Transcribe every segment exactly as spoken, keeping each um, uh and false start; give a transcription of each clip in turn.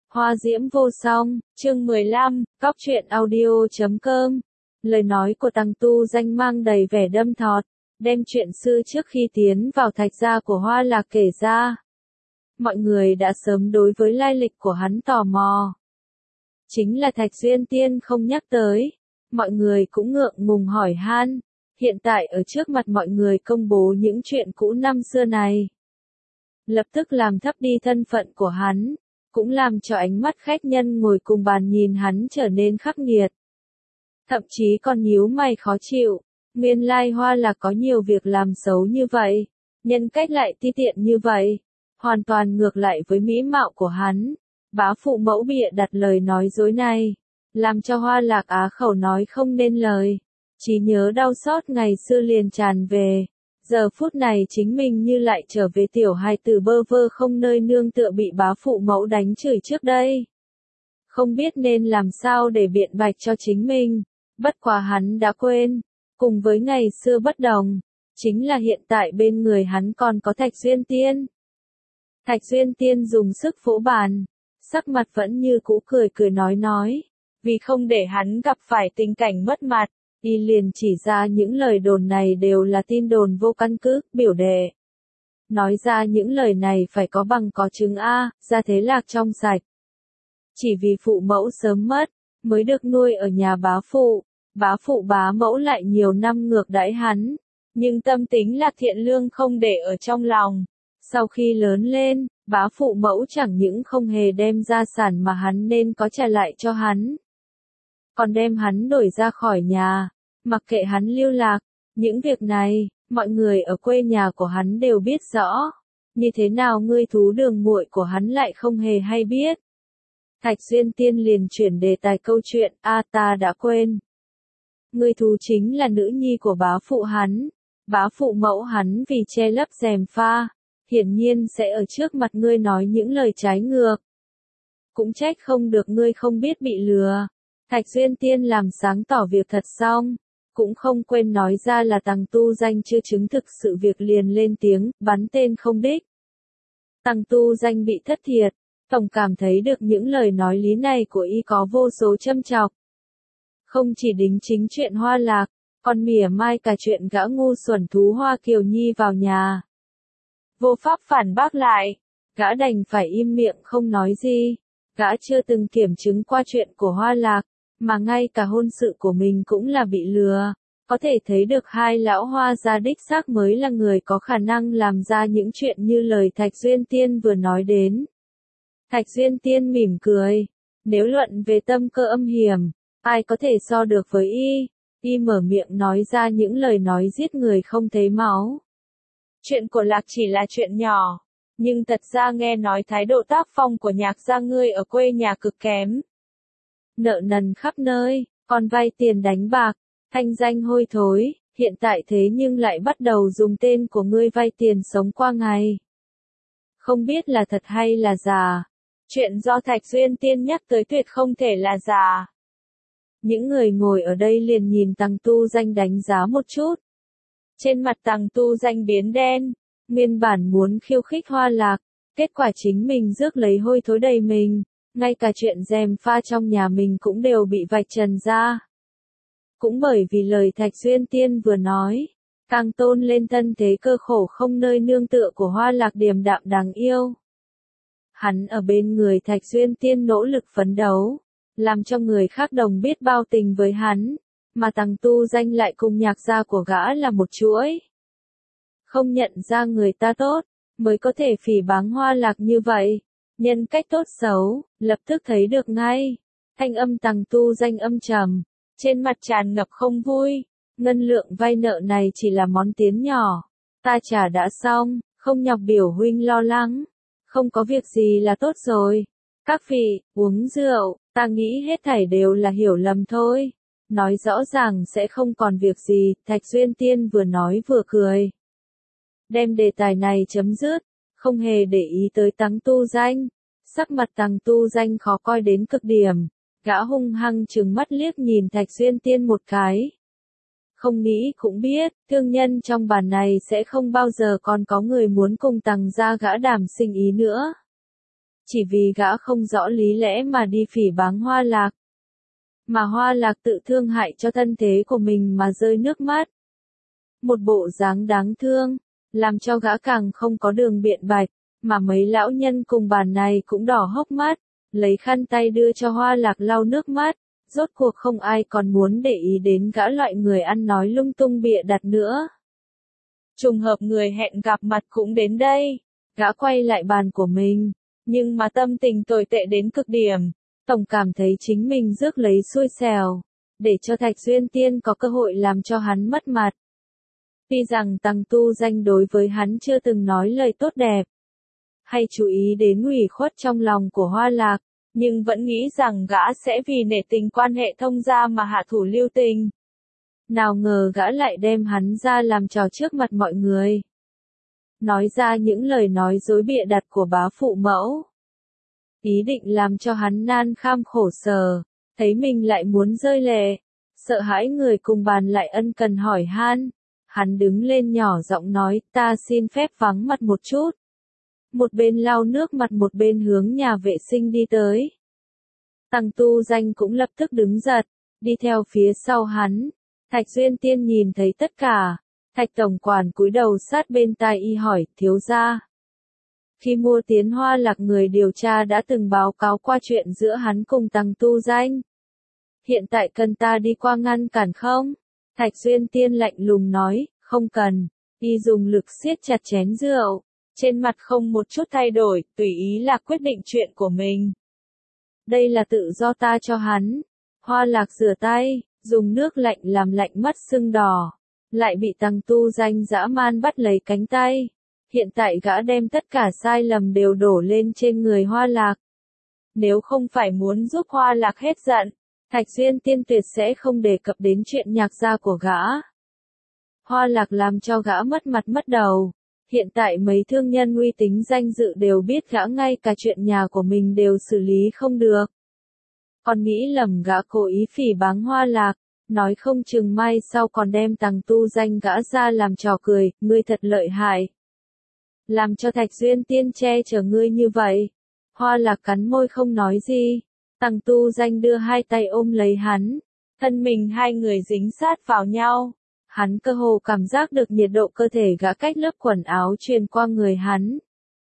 Hoa diễm vô song, chương mười lăm, cóc truyện audio chấm com. Lời nói của Tằng Tu Danh mang đầy vẻ đâm thọt, đem chuyện xưa trước khi tiến vào thạch gia của Hoa Lạc kể ra. Mọi người đã sớm đối với lai lịch của hắn tò mò. Chính là Thạch Duyên Tiên không nhắc tới, mọi người cũng ngượng ngùng hỏi han, hiện tại ở trước mặt mọi người công bố những chuyện cũ năm xưa này. Lập tức làm thấp đi thân phận của hắn, cũng làm cho ánh mắt khách nhân ngồi cùng bàn nhìn hắn trở nên khắc nghiệt. Thậm chí còn nhíu mày khó chịu, nguyên lai Hoa Lạc có nhiều việc làm xấu như vậy, nhân cách lại ti tiện như vậy, hoàn toàn ngược lại với mỹ mạo của hắn. Bá phụ mẫu bịa đặt lời nói dối này, làm cho Hoa Lạc á khẩu nói không nên lời, trí nhớ đau xót ngày xưa liền tràn về. Giờ phút này chính mình như lại trở về tiểu hài tử bơ vơ không nơi nương tựa bị bá phụ mẫu đánh chửi trước đây. Không biết nên làm sao để biện bạch cho chính mình, bất quá hắn đã quên, cùng với ngày xưa bất đồng, chính là hiện tại bên người hắn còn có Thạch Duyên Tiên. Thạch Duyên Tiên dùng sức vỗ bàn, sắc mặt vẫn như cũ cười cười nói nói, vì không để hắn gặp phải tình cảnh mất mặt. Y liền chỉ ra những lời đồn này đều là tin đồn vô căn cứ, biểu đệ. Nói ra những lời này phải có bằng có chứng A, ra thế Lạc trong sạch. Chỉ vì phụ mẫu sớm mất, mới được nuôi ở nhà bá phụ, bá phụ bá mẫu lại nhiều năm ngược đãi hắn, nhưng tâm tính Lạc thiện lương không để ở trong lòng. Sau khi lớn lên, bá phụ mẫu chẳng những không hề đem gia sản mà hắn nên có trả lại cho hắn, còn đem hắn đuổi ra khỏi nhà, mặc kệ hắn lưu lạc. Những việc này, mọi người ở quê nhà của hắn đều biết rõ. Như thế nào ngươi thú đường muội của hắn lại không hề hay biết? Thạch Duyên Tiên liền chuyển đề tài câu chuyện, a ta đã quên. Ngươi thú chính là nữ nhi của bá phụ hắn. Bá phụ mẫu hắn vì che lấp gièm pha, hiển nhiên sẽ ở trước mặt ngươi nói những lời trái ngược. Cũng trách không được ngươi không biết bị lừa. Thạch Duyên Tiên làm sáng tỏ việc thật xong, cũng không quên nói ra là Tằng Tu Danh chưa chứng thực sự việc liền lên tiếng, bắn tên không đích. Tằng Tu Danh bị thất thiệt, tổng cảm thấy được những lời nói lý này của y có vô số châm chọc. Không chỉ đính chính chuyện Hoa Lạc, còn mỉa mai cả chuyện gã ngu xuẩn thú Hoa Kiều Nhi vào nhà. Vô pháp phản bác lại, gã đành phải im miệng không nói gì. Gã chưa từng kiểm chứng qua chuyện của Hoa Lạc, mà ngay cả hôn sự của mình cũng là bị lừa. Có thể thấy được hai lão Hoa gia đích xác mới là người có khả năng làm ra những chuyện như lời Thạch Duyên Tiên vừa nói đến. Thạch Duyên Tiên mỉm cười, nếu luận về tâm cơ âm hiểm, ai có thể so được với y. Y mở miệng nói ra những lời nói giết người không thấy máu. Chuyện của Lạc chỉ là chuyện nhỏ, nhưng thật ra nghe nói thái độ tác phong của Nhạc gia ngươi ở quê nhà cực kém. Nợ nần khắp nơi, còn vay tiền đánh bạc, thanh danh hôi thối, hiện tại thế nhưng lại bắt đầu dùng tên của ngươi vay tiền sống qua ngày. Không biết là thật hay là giả. Chuyện do Thạch Duyên Tiên nhắc tới tuyệt không thể là giả. Những người ngồi ở đây liền nhìn Tằng Tu Danh đánh giá một chút. Trên mặt Tằng Tu Danh biến đen, nguyên bản muốn khiêu khích Hoa Lạc, kết quả chính mình rước lấy hôi thối đầy mình, ngay cả chuyện gièm pha trong nhà mình cũng đều bị vạch trần ra. Cũng bởi vì lời Thạch Duyên Tiên vừa nói, càng tôn lên thân thế cơ khổ không nơi nương tựa của Hoa Lạc điềm đạm đáng yêu. Hắn ở bên người Thạch Duyên Tiên nỗ lực phấn đấu, làm cho người khác đồng biết bao tình với hắn, mà Tằng Tu Danh lại cùng Nhạc gia của gã là một chuỗi. Không nhận ra người ta tốt, mới có thể phỉ báng Hoa Lạc như vậy. Nhân cách tốt xấu, lập tức thấy được ngay. Thanh âm Tằng Tu Danh âm trầm, trên mặt tràn ngập không vui. Ngân lượng vay nợ này chỉ là món tiến nhỏ, ta trả đã xong, không nhọc biểu huynh lo lắng. Không có việc gì là tốt rồi. Các vị, uống rượu, ta nghĩ hết thảy đều là hiểu lầm thôi. Nói rõ ràng sẽ không còn việc gì, Thạch Duyên Tiên vừa nói vừa cười. Đem đề tài này chấm dứt, không hề để ý tới Tằng Tu Danh. Sắc mặt Tằng Tu Danh khó coi đến cực điểm, gã hung hăng trừng mắt liếc nhìn Thạch Duyên Tiên một cái. Không nghĩ cũng biết, thương nhân trong bàn này sẽ không bao giờ còn có người muốn cùng Tằng gia gã Đàm sinh ý nữa. chỉ vì gã không rõ lý lẽ mà đi phỉ báng Hoa Lạc. Mà Hoa Lạc tự thương hại cho thân thế của mình mà rơi nước mắt. Một bộ dáng đáng thương, làm cho gã càng không có đường biện bạch, mà mấy lão nhân cùng bàn này cũng đỏ hốc mắt, lấy khăn tay đưa cho Hoa Lạc lau nước mắt, rốt cuộc không ai còn muốn để ý đến gã loại người ăn nói lung tung bịa đặt nữa. Trùng hợp người hẹn gặp mặt cũng đến đây, gã quay lại bàn của mình, nhưng mà tâm tình tồi tệ đến cực điểm, tổng cảm thấy chính mình rước lấy xui xẻo, để cho Thạch Duyên Tiên có cơ hội làm cho hắn mất mặt. Tuy rằng Tăng Tu Danh đối với hắn chưa từng nói lời tốt đẹp, hay chú ý đến ủy khuất trong lòng của Hoa Lạc, nhưng vẫn nghĩ rằng gã sẽ vì nể tình quan hệ thông gia mà hạ thủ lưu tình. Nào ngờ gã lại đem hắn ra làm trò trước mặt mọi người. Nói ra những lời nói dối bịa đặt của bá phụ mẫu. Ý định làm cho hắn nan kham khổ sở, thấy mình lại muốn rơi lệ, sợ hãi người cùng bàn lại ân cần hỏi han. Hắn đứng lên nhỏ giọng nói, ta xin phép vắng mặt một chút. Một bên lau nước mặt một bên hướng nhà vệ sinh đi tới. Tăng Tu Danh cũng lập tức đứng giật, đi theo phía sau hắn. Thạch Duyên Tiên nhìn thấy tất cả. Thạch tổng quản cúi đầu sát bên tai y hỏi, thiếu gia. Khi mua Tiến Hoa Lạc người điều tra đã từng báo cáo qua chuyện giữa hắn cùng Tăng Tu Danh. Hiện tại cần ta đi qua ngăn cản không? Thạch Duyên Tiên lạnh lùng nói, không cần. Y dùng lực siết chặt chén rượu, trên mặt không một chút thay đổi, tùy ý là quyết định chuyện của mình. Đây là tự do ta cho hắn. Hoa Lạc rửa tay, dùng nước lạnh làm lạnh mắt sưng đỏ, lại bị Tăng Tu Danh dã man bắt lấy cánh tay. Hiện tại gã đem tất cả sai lầm đều đổ lên trên người Hoa Lạc. Nếu không phải muốn giúp Hoa Lạc hết giận, Thạch Duyên Tiên tuyệt sẽ không đề cập đến chuyện nhạc gia của gã. Hoa Lạc làm cho gã mất mặt mất đầu. Hiện tại mấy thương nhân uy tín danh dự đều biết gã ngay cả chuyện nhà của mình đều xử lý không được. Còn nghĩ lầm gã cố ý phỉ báng Hoa Lạc, nói không chừng mai sau còn đem Tăng Tu Danh gã ra làm trò cười, ngươi thật lợi hại. Làm cho Thạch Duyên Tiên che chở ngươi như vậy. Hoa Lạc cắn môi không nói gì. Tăng Tu Danh đưa hai tay ôm lấy hắn, thân mình hai người dính sát vào nhau. Hắn cơ hồ cảm giác được nhiệt độ cơ thể gã cách lớp quần áo truyền qua người hắn.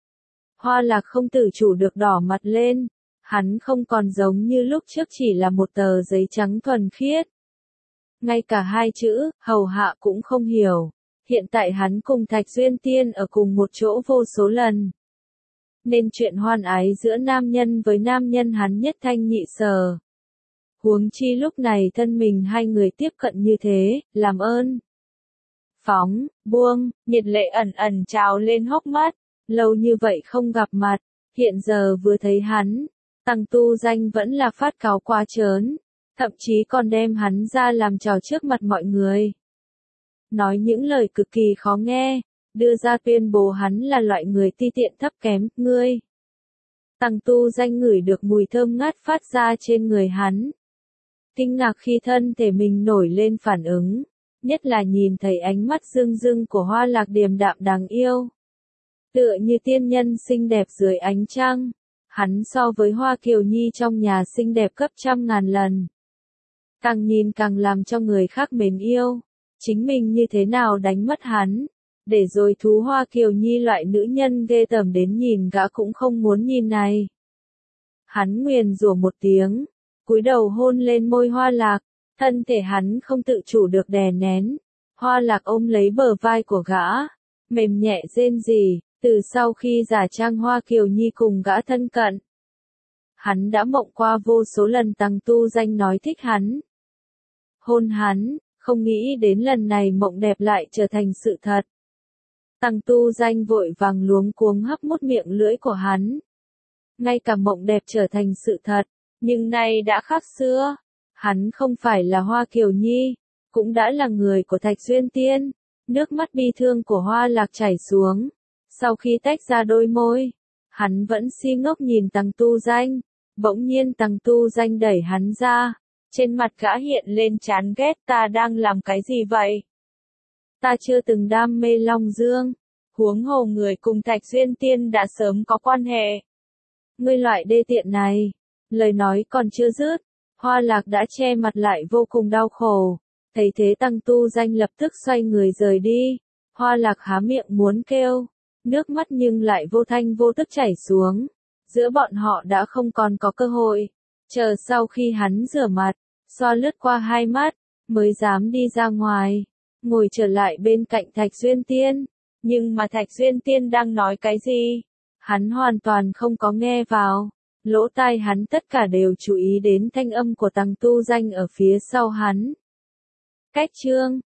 Hoa Lạc không tự chủ được đỏ mặt lên, hắn không còn giống như lúc trước chỉ là một tờ giấy trắng thuần khiết. Ngay cả hai chữ, hầu hạ cũng không hiểu. Hiện tại hắn cùng Thạch Duyên Tiên ở cùng một chỗ vô số lần. Nên chuyện hoan ái giữa nam nhân với nam nhân hắn nhất thanh nhị sở. Huống chi lúc này thân mình hai người tiếp cận như thế, làm ơn. Phóng, buông, nhiệt lệ ẩn ẩn trào lên hốc mắt, lâu như vậy không gặp mặt, hiện giờ vừa thấy hắn, Tăng Tu Danh vẫn là phát cáu quá trớn, thậm chí còn đem hắn ra làm trò trước mặt mọi người. Nói những lời cực kỳ khó nghe, đưa ra tuyên bố hắn là loại người ti tiện thấp kém, ngươi. Tăng Tu Danh ngửi được mùi thơm ngát phát ra trên người hắn. Kinh ngạc khi thân thể mình nổi lên phản ứng, nhất là nhìn thấy ánh mắt rưng rưng của Hoa Lạc điềm đạm đáng yêu. Tựa như tiên nhân xinh đẹp dưới ánh trăng, hắn so với Hoa Kiều Nhi trong nhà xinh đẹp gấp trăm ngàn lần. Càng nhìn càng làm cho người khác mến yêu, chính mình như thế nào đánh mất hắn, để rồi thú Hoa Kiều Nhi loại nữ nhân ghê tởm đến nhìn gã cũng không muốn nhìn này. Hắn nguyền rủa một tiếng, cúi đầu hôn lên môi Hoa Lạc, thân thể hắn không tự chủ được đè nén. Hoa Lạc ôm lấy bờ vai của gã, mềm nhẹ rên rỉ, từ sau khi giả trang Hoa Kiều Nhi cùng gã thân cận. Hắn đã mộng qua vô số lần Tăng Tu Danh nói thích hắn. Hôn hắn, không nghĩ đến lần này mộng đẹp lại trở thành sự thật. Tăng Tu Danh vội vàng luống cuống hấp mút miệng lưỡi của hắn. Ngay cả mộng đẹp trở thành sự thật, nhưng nay đã khác xưa. Hắn không phải là Hoa Kiều Nhi, cũng đã là người của Thạch Duyên Tiên. Nước mắt bi thương của Hoa Lạc chảy xuống. Sau khi tách ra đôi môi, hắn vẫn si ngốc nhìn Tăng Tu Danh. Bỗng nhiên Tăng Tu Danh đẩy hắn ra. Trên mặt gã hiện lên chán ghét, ta đang làm cái gì vậy? Ta chưa từng đam mê Long Dương. Huống hồ người cùng Thạch Duyên Tiên đã sớm có quan hệ. Ngươi loại đê tiện này. Lời nói còn chưa dứt, Hoa Lạc đã che mặt lại vô cùng đau khổ. Thấy thế Tăng Tu Danh lập tức xoay người rời đi. Hoa Lạc há miệng muốn kêu, nước mắt nhưng lại vô thanh vô tức chảy xuống. Giữa bọn họ đã không còn có cơ hội. Chờ sau khi hắn rửa mặt, xoa lướt qua hai mắt, mới dám đi ra ngoài, ngồi trở lại bên cạnh Thạch Duyên Tiên. Nhưng mà Thạch Duyên Tiên đang nói cái gì? Hắn hoàn toàn không có nghe vào. Lỗ tai hắn tất cả đều chú ý đến thanh âm của Tăng Tu Danh ở phía sau hắn. Cách chương